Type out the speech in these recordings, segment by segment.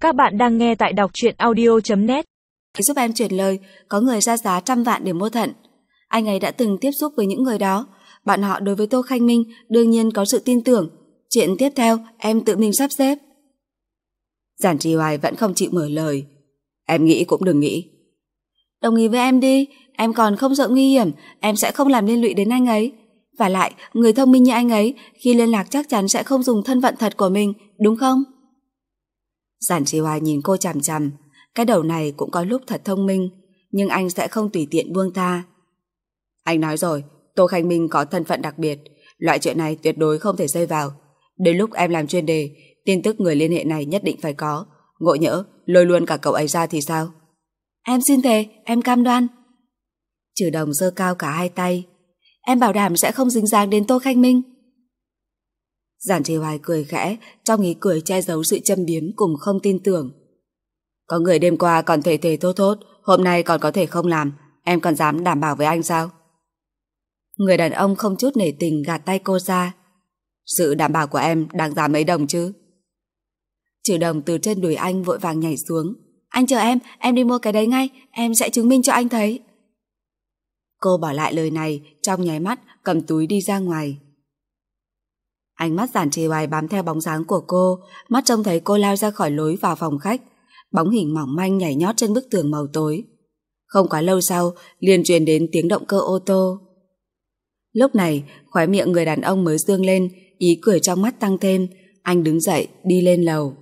Các bạn đang nghe tại đọc truyện audio.net. Giúp em chuyển lời, có người ra giá 100 vạn để mua thận. Anh ấy đã từng tiếp xúc với những người đó. Bọn họ đối với Tô Khanh Minh đương nhiên có sự tin tưởng. Chuyện tiếp theo em tự mình sắp xếp. Giản Trì Hoài vẫn không chịu mở lời. Em nghĩ cũng đừng nghĩ. Đồng ý với em đi, em còn không sợ nguy hiểm, em sẽ không làm liên lụy đến anh ấy. Và lại, người thông minh như anh ấy khi liên lạc chắc chắn sẽ không dùng thân phận thật của mình, đúng không? Giản Trì Hoài nhìn cô chằm chằm. Cái đầu này cũng có lúc thật thông minh, nhưng anh sẽ không tùy tiện buông tha. Anh nói rồi, Tô Khanh Minh có thân phận đặc biệt, loại chuyện này tuyệt đối không thể dây vào. Đến lúc em làm chuyên đề, tin tức người liên hệ này nhất định phải có. Ngộ nhỡ lôi luôn cả cậu ấy ra thì sao? Em xin thề, em cam đoan. Trừ Đồng giơ cao cả hai tay. Em bảo đảm sẽ không dính dáng đến Tô Khanh Minh. Giản Trì Hoài cười khẽ, trong ý cười che giấu sự châm biếm cùng không tin tưởng. Có người đêm qua còn thề thốt thốt, hôm nay còn có thể không làm, em còn dám đảm bảo với anh sao? Người đàn ông không chút nể tình gạt tay cô ra. Sự đảm bảo của em đáng giá mấy đồng chứ? Trừ Đồng từ trên đùi anh vội vàng nhảy xuống. Anh chờ em đi mua cái đấy ngay, em sẽ chứng minh cho anh thấy. Cô bỏ lại lời này, trong nháy mắt cầm túi đi ra ngoài. Ánh mắt Giản Trì Hoài bám theo bóng dáng của cô, mắt trông thấy cô lao ra khỏi lối vào phòng khách, bóng hình mỏng manh nhảy nhót trên bức tường màu tối. Không quá lâu sau, liền truyền đến tiếng động cơ ô tô. Lúc này, khóe miệng người đàn ông mới dương lên, ý cười trong mắt tăng thêm, anh đứng dậy, đi lên lầu.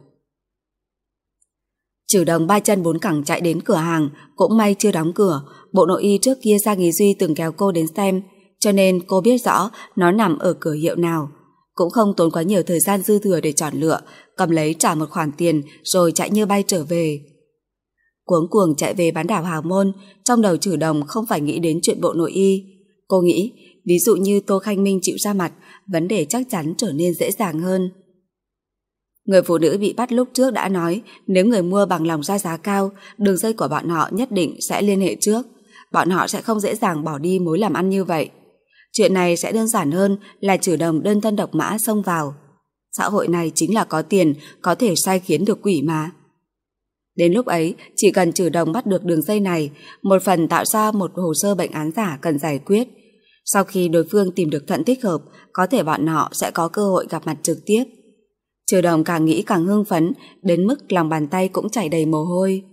Trừ Đồng ba chân bốn cẳng chạy đến cửa hàng, cũng may chưa đóng cửa, bộ nội y trước kia Giang Ý Duy từng kéo cô đến xem, cho nên cô biết rõ nó nằm ở cửa hiệu nào. Cũng không tốn quá nhiều thời gian dư thừa để chọn lựa, cầm lấy trả một khoản tiền rồi chạy như bay trở về. Cuống cuồng chạy về bán đảo Hào Môn, trong đầu Trừ Đồng không phải nghĩ đến chuyện bộ nội y. Cô nghĩ, ví dụ như Tô Khanh Minh chịu ra mặt, vấn đề chắc chắn trở nên dễ dàng hơn. Người phụ nữ bị bắt lúc trước đã nói, nếu người mua bằng lòng ra giá cao, đường dây của bọn họ nhất định sẽ liên hệ trước. Bọn họ sẽ không dễ dàng bỏ đi mối làm ăn như vậy. Chuyện này sẽ đơn giản hơn là Trừ Đồng đơn thân độc mã xông vào. Xã hội này chính là có tiền, có thể sai khiến được quỷ mà. Đến lúc ấy, chỉ cần Trừ Đồng bắt được đường dây này, một phần tạo ra một hồ sơ bệnh án giả cần giải quyết. Sau khi đối phương tìm được thận thích hợp, có thể bọn họ sẽ có cơ hội gặp mặt trực tiếp. Trừ Đồng càng nghĩ càng hưng phấn, đến mức lòng bàn tay cũng chảy đầy mồ hôi.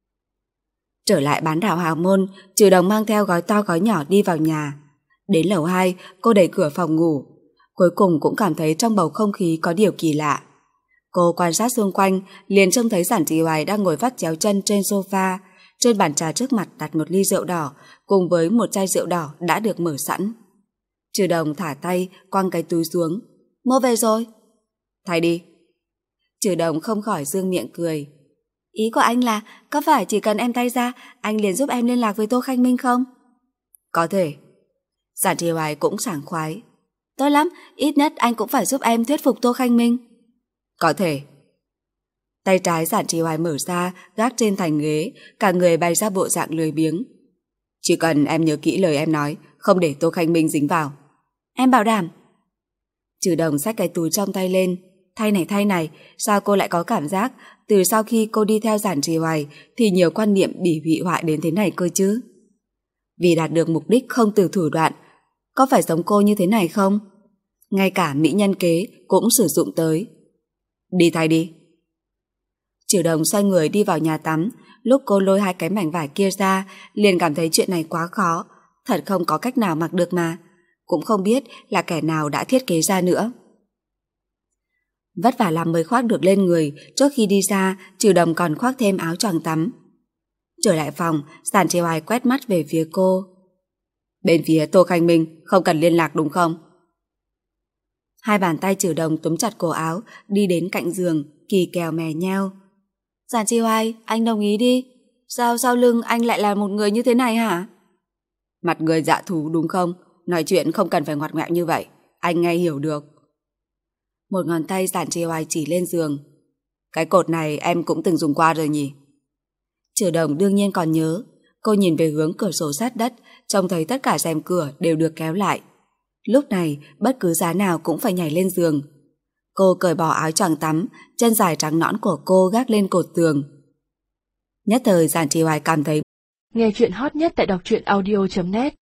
Trở lại bán đảo Hào Môn, Trừ Đồng mang theo gói to gói nhỏ đi vào nhà. Đến lầu 2, cô đẩy cửa phòng ngủ. Cuối cùng cũng cảm thấy trong bầu không khí có điều kỳ lạ. Cô quan sát xung quanh, liền trông thấy Giản Trì Hoài đang ngồi vắt chéo chân trên sofa. Trên bàn trà trước mặt đặt một ly rượu đỏ, cùng với một chai rượu đỏ đã được mở sẵn. Trừ Đồng thả tay, quăng cái túi xuống. Mua về rồi. Thay đi. Trừ Đồng không khỏi dương miệng cười. Ý của anh là, có phải chỉ cần em tay ra, anh liền giúp em liên lạc với Tô Khanh Minh không? Có thể. Giản Trì Hoài cũng sảng khoái. Tốt lắm, ít nhất anh cũng phải giúp em thuyết phục Tô Khanh Minh. Có thể. Tay trái Giản Trì Hoài mở ra, gác trên thành ghế, cả người bày ra bộ dạng lười biếng. Chỉ cần em nhớ kỹ lời em nói, không để Tô Khanh Minh dính vào. Em bảo đảm. Trừ Đồng xách cái túi trong tay lên. Thay này, sao cô lại có cảm giác từ sau khi cô đi theo Giản Trì Hoài thì nhiều quan niệm bị hủy hoại đến thế này cơ chứ? Vì đạt được mục đích không từ thủ đoạn, có phải giống cô như thế này không? Ngay cả mỹ nhân kế cũng sử dụng tới. Đi thay đi. Trừ Đồng xoay người đi vào nhà tắm. Lúc cô lôi hai cái mảnh vải kia ra, liền cảm thấy chuyện này quá khó, thật không có cách nào mặc được mà. Cũng không biết là kẻ nào đã thiết kế ra nữa. Vất vả lắm mới khoác được lên người. Trước khi đi ra, Trừ Đồng còn khoác thêm áo choàng tắm. Trở lại phòng, Giản Trì Hoài quét mắt về phía cô. Bên phía Tô Khanh Minh không cần liên lạc đúng không? Hai bàn tay Trừ Đồng túm chặt cổ áo, đi đến cạnh giường, kỳ kèo mè nheo. Giản Trì Hoài, anh đồng ý đi. Sao sau lưng anh lại là một người như thế này hả? Mặt người dạ thú đúng không? Nói chuyện không cần phải ngoặt ngoẹo như vậy, anh ngay hiểu được. Một ngón tay Giản Trì Hoài chỉ lên giường. Cái cột này em cũng từng dùng qua rồi nhỉ? Trừ Đồng đương nhiên còn nhớ. Cô nhìn về hướng cửa sổ sát đất, trông thấy tất cả rèm cửa đều được kéo lại. Lúc này, bất cứ giá nào cũng phải nhảy lên giường. Cô cởi bỏ áo choàng tắm, chân dài trắng nõn của cô gác lên cột tường. Nhất thời Giản Trì Hoài cảm thấy nghe chuyện hot nhất tại đọc truyện audio.net